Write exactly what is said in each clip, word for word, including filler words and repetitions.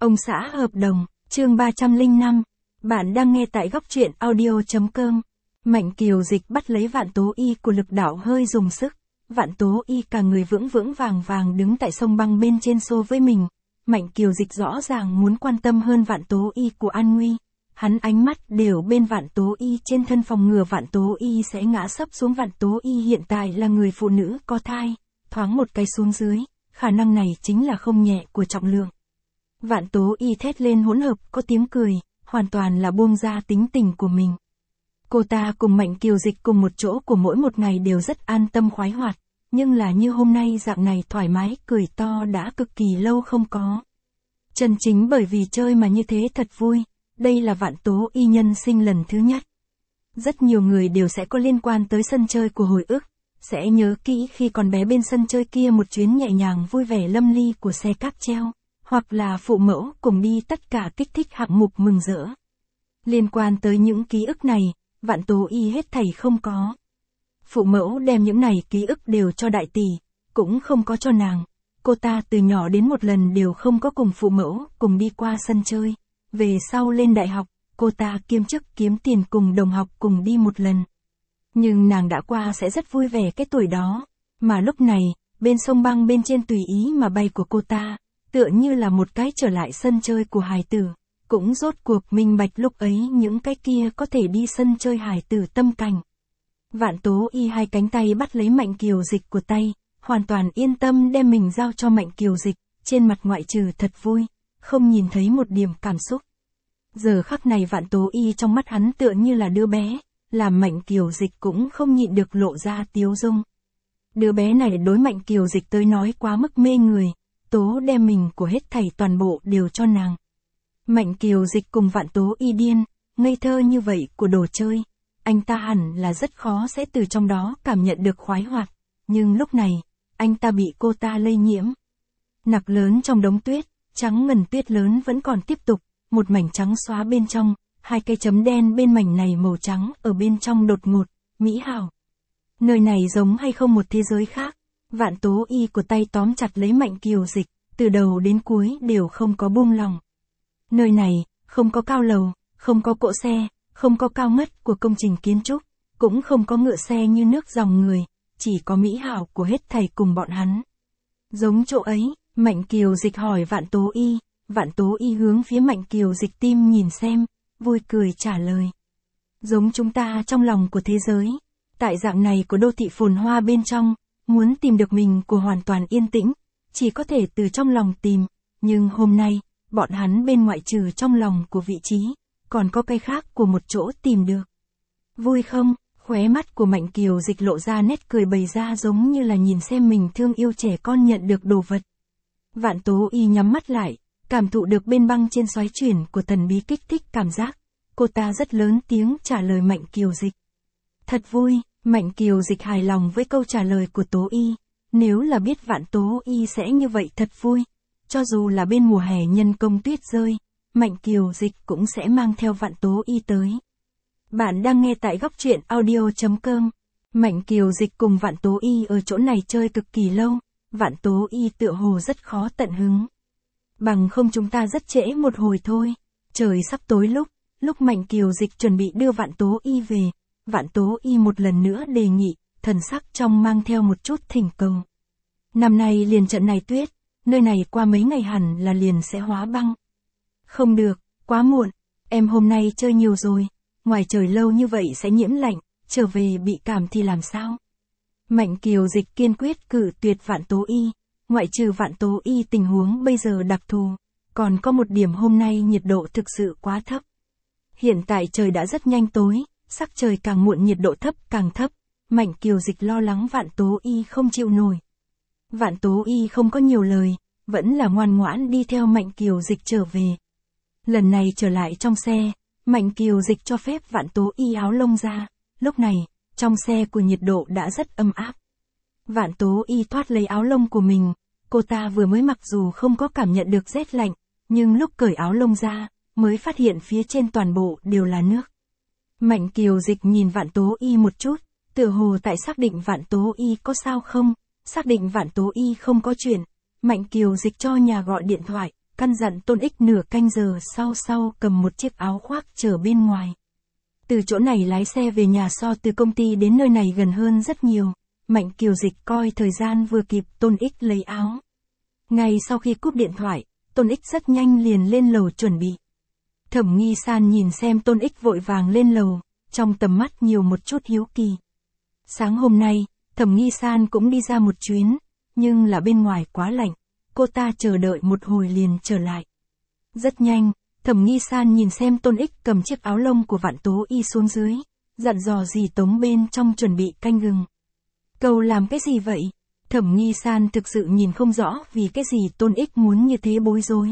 Ông xã hợp đồng, chương ba trăm lẻ năm. Bạn đang nghe tại góc truyện audio.com. Mạnh Kiều Dịch bắt lấy Vạn Tố Y của lực đạo hơi dùng sức. Vạn Tố Y cả người vững vững vàng vàng đứng tại sông băng bên trên xô với mình. Mạnh Kiều Dịch rõ ràng muốn quan tâm hơn Vạn Tố Y của an nguy. Hắn ánh mắt đều bên Vạn Tố Y trên thân phòng ngừa Vạn Tố Y sẽ ngã sấp xuống. Vạn Tố Y hiện tại là người phụ nữ có thai, thoáng một cái xuống dưới, khả năng này chính là không nhẹ của trọng lượng. Vạn Tố Y thét lên hỗn hợp có tiếng cười, hoàn toàn là buông ra tính tình của mình. Cô ta cùng Mạnh Kiều Dịch cùng một chỗ của mỗi một ngày đều rất an tâm khoái hoạt, nhưng là như hôm nay dạng này thoải mái cười to đã cực kỳ lâu không có. Chân chính bởi vì chơi mà như thế thật vui, đây là Vạn Tố Y nhân sinh lần thứ nhất. Rất nhiều người đều sẽ có liên quan tới sân chơi của hồi ức, sẽ nhớ kỹ khi còn bé bên sân chơi kia một chuyến nhẹ nhàng vui vẻ lâm ly của xe cáp treo, hoặc là phụ mẫu cùng đi tất cả kích thích hạng mục mừng rỡ. Liên quan tới những ký ức này, Vạn Tố Y hết thảy không có. Phụ mẫu đem những này ký ức đều cho đại tỷ, cũng không có cho nàng. Cô ta từ nhỏ đến một lần đều không có cùng phụ mẫu cùng đi qua sân chơi. Về sau lên đại học, cô ta kiêm chức kiếm tiền cùng đồng học cùng đi một lần. Nhưng nàng đã qua sẽ rất vui vẻ cái tuổi đó, mà lúc này, bên sông băng bên trên tùy ý mà bay của cô ta, tựa như là một cái trở lại sân chơi của hài tử, cũng rốt cuộc minh bạch lúc ấy những cái kia có thể đi sân chơi hài tử tâm cảnh. Vạn Tố Y hai cánh tay bắt lấy Mạnh Kiều Dịch của tay, hoàn toàn yên tâm đem mình giao cho Mạnh Kiều Dịch, trên mặt ngoại trừ thật vui, không nhìn thấy một điểm cảm xúc. Giờ khắc này Vạn Tố Y trong mắt hắn tựa như là đứa bé, làm Mạnh Kiều Dịch cũng không nhịn được lộ ra tiếu dung. Đứa bé này đối Mạnh Kiều Dịch tới nói quá mức mê người, Tố đem mình của hết thảy toàn bộ đều cho nàng. Mạnh Kiều Dịch cùng Vạn Tố Y điên, ngây thơ như vậy của đồ chơi, anh ta hẳn là rất khó sẽ từ trong đó cảm nhận được khoái hoạt, nhưng lúc này, anh ta bị cô ta lây nhiễm. Nặc lớn trong đống tuyết, trắng ngần tuyết lớn vẫn còn tiếp tục, một mảnh trắng xóa bên trong, hai cây chấm đen bên mảnh này màu trắng ở bên trong đột ngột, mỹ hảo. Nơi này giống hay không một thế giới khác. Vạn Tố Y của tay tóm chặt lấy Mạnh Kiều Dịch, từ đầu đến cuối đều không có buông lòng. Nơi này, không có cao lầu, không có cỗ xe, không có cao ngất của công trình kiến trúc, cũng không có ngựa xe như nước dòng người, chỉ có mỹ hảo của hết thảy cùng bọn hắn. Giống chỗ ấy, Mạnh Kiều Dịch hỏi Vạn Tố Y, Vạn Tố Y hướng phía Mạnh Kiều Dịch tim nhìn xem, vui cười trả lời. Giống chúng ta trong lòng của thế giới, tại dạng này của đô thị phồn hoa bên trong, muốn tìm được mình của hoàn toàn yên tĩnh, chỉ có thể từ trong lòng tìm, nhưng hôm nay, bọn hắn bên ngoại trừ trong lòng của vị trí, còn có cái khác của một chỗ tìm được. Vui không? Khóe mắt của Mạnh Kiều Dịch lộ ra nét cười bày ra giống như là nhìn xem mình thương yêu trẻ con nhận được đồ vật. Vạn Tố Y nhắm mắt lại, cảm thụ được bên băng trên xoáy chuyển của thần bí kích thích cảm giác. Cô ta rất lớn tiếng trả lời Mạnh Kiều Dịch. Thật vui. Mạnh Kiều Dịch hài lòng với câu trả lời của Tố Y. Nếu là biết Vạn Tố Y sẽ như vậy thật vui. Cho dù là bên mùa hè nhân công tuyết rơi, Mạnh Kiều Dịch cũng sẽ mang theo Vạn Tố Y tới. Bạn đang nghe tại góc truyện audio.com. Mạnh Kiều Dịch cùng Vạn Tố Y ở chỗ này chơi cực kỳ lâu. Vạn Tố Y tựa hồ rất khó tận hứng. Bằng không chúng ta rất trễ một hồi thôi. Trời sắp tối lúc, lúc Mạnh Kiều Dịch chuẩn bị đưa Vạn Tố Y về. Vạn Tố Y một lần nữa đề nghị, thần sắc trong mang theo một chút thỉnh cầu. Năm nay liền trận này tuyết, nơi này qua mấy ngày hẳn là liền sẽ hóa băng. Không được, quá muộn, em hôm nay chơi nhiều rồi, ngoài trời lâu như vậy sẽ nhiễm lạnh, trở về bị cảm thì làm sao? Mạnh Kiều Dịch kiên quyết cử tuyệt Vạn Tố Y, ngoại trừ Vạn Tố Y tình huống bây giờ đặc thù, còn có một điểm hôm nay nhiệt độ thực sự quá thấp. Hiện tại trời đã rất nhanh tối. Sắc trời càng muộn nhiệt độ thấp càng thấp, Mạnh Kiều Dịch lo lắng Vạn Tố Y không chịu nổi. Vạn Tố Y không có nhiều lời, vẫn là ngoan ngoãn đi theo Mạnh Kiều Dịch trở về. Lần này trở lại trong xe, Mạnh Kiều Dịch cho phép Vạn Tố Y áo lông ra, lúc này, trong xe của nhiệt độ đã rất âm áp. Vạn Tố Y thoát lấy áo lông của mình, cô ta vừa mới mặc dù không có cảm nhận được rét lạnh, nhưng lúc cởi áo lông ra, mới phát hiện phía trên toàn bộ đều là nước. Mạnh Kiều Dịch nhìn Vạn Tố Y một chút, tựa hồ tại xác định Vạn Tố Y có sao không, xác định Vạn Tố Y không có chuyện, Mạnh Kiều Dịch cho nhà gọi điện thoại, căn dặn Tôn Ích nửa canh giờ sau sau cầm một chiếc áo khoác chờ bên ngoài. Từ chỗ này lái xe về nhà so từ công ty đến nơi này gần hơn rất nhiều. Mạnh Kiều Dịch coi thời gian vừa kịp Tôn Ích lấy áo. Ngay sau khi cúp điện thoại, Tôn Ích rất nhanh liền lên lầu chuẩn bị. Thẩm Nghi San nhìn xem Tôn Ích vội vàng lên lầu, trong tầm mắt nhiều một chút hiếu kỳ. Sáng hôm nay, Thẩm Nghi San cũng đi ra một chuyến, nhưng là bên ngoài quá lạnh, cô ta chờ đợi một hồi liền trở lại. Rất nhanh, Thẩm Nghi San nhìn xem Tôn Ích cầm chiếc áo lông của Vạn Tố Y xuống dưới, dặn dò dì Tống bên trong chuẩn bị canh gừng. Cậu làm cái gì vậy? Thẩm Nghi San thực sự nhìn không rõ vì cái gì Tôn Ích muốn như thế bối rối.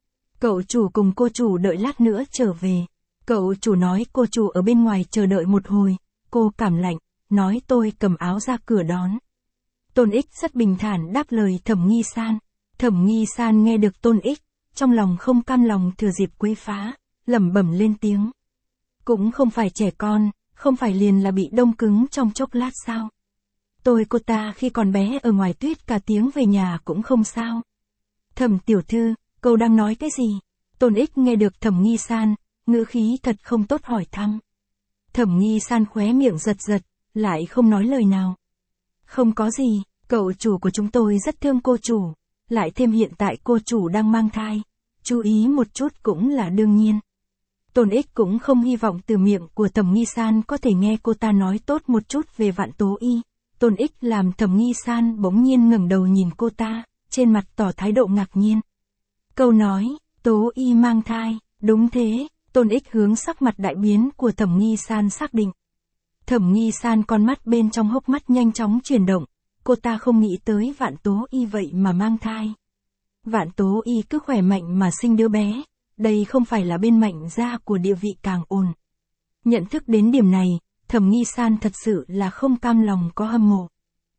Cậu chủ cùng cô chủ đợi lát nữa trở về. Cậu chủ nói cô chủ ở bên ngoài chờ đợi một hồi, cô cảm lạnh, nói tôi cầm áo ra cửa đón. Tôn Ích rất bình thản đáp lời Thẩm Nghi San. Thẩm Nghi San nghe được Tôn Ích, trong lòng không cam lòng thừa dịp quấy phá, lẩm bẩm lên tiếng. Cũng không phải trẻ con, không phải liền là bị đông cứng trong chốc lát sao? Tôi cô ta khi còn bé ở ngoài tuyết cả tiếng về nhà cũng không sao. Thẩm tiểu thư, cậu đang nói cái gì? Tôn Ích nghe được Thẩm Nghi San, ngữ khí thật không tốt hỏi thăm. Thẩm Nghi San khóe miệng giật giật, lại không nói lời nào. Không có gì, cậu chủ của chúng tôi rất thương cô chủ, lại thêm hiện tại cô chủ đang mang thai, chú ý một chút cũng là đương nhiên. Tôn Ích cũng không hy vọng từ miệng của Thẩm Nghi San có thể nghe cô ta nói tốt một chút về Vạn Tố Y. Tôn Ích làm Thẩm Nghi San bỗng nhiên ngẩng đầu nhìn cô ta, trên mặt tỏ thái độ ngạc nhiên. Câu nói, Tố Y mang thai, đúng thế, Tôn Ích hướng sắc mặt đại biến của Thẩm Nghi San xác định. Thẩm Nghi San con mắt bên trong hốc mắt nhanh chóng chuyển động, cô ta không nghĩ tới Vạn Tố Y vậy mà mang thai. Vạn Tố Y cứ khỏe mạnh mà sinh đứa bé, đây không phải là bên Mạnh gia của địa vị càng ổn. Nhận thức đến điểm này, Thẩm Nghi San thật sự là không cam lòng có hâm mộ.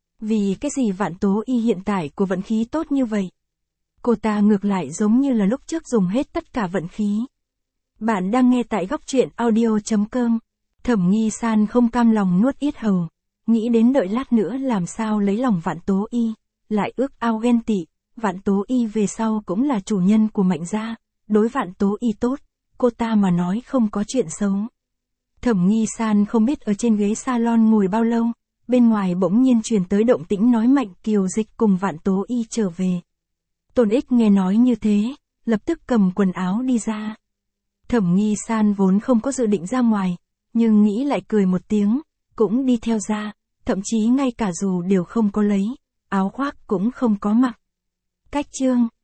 Vì cái gì Vạn Tố Y hiện tại của vận khí tốt như vậy? Cô ta ngược lại giống như là lúc trước dùng hết tất cả vận khí. Bạn đang nghe tại góc truyện audio chấm com. Thẩm Nghi San không cam lòng nuốt yết hầu, nghĩ đến đợi lát nữa làm sao lấy lòng Vạn Tố Y, lại ước ao ghen tị. Vạn Tố Y về sau cũng là chủ nhân của Mạnh gia, đối Vạn Tố Y tốt, cô ta mà nói không có chuyện xấu. Thẩm Nghi San không biết ở trên ghế salon ngồi bao lâu, bên ngoài bỗng nhiên truyền tới động tĩnh nói Mạnh Kiều Dịch cùng Vạn Tố Y trở về. Tôn Ích nghe nói như thế, lập tức cầm quần áo đi ra. Thẩm Nghi San vốn không có dự định ra ngoài, nhưng nghĩ lại cười một tiếng, cũng đi theo ra, thậm chí ngay cả dù đều không có lấy, áo khoác cũng không có mặc. Cách chương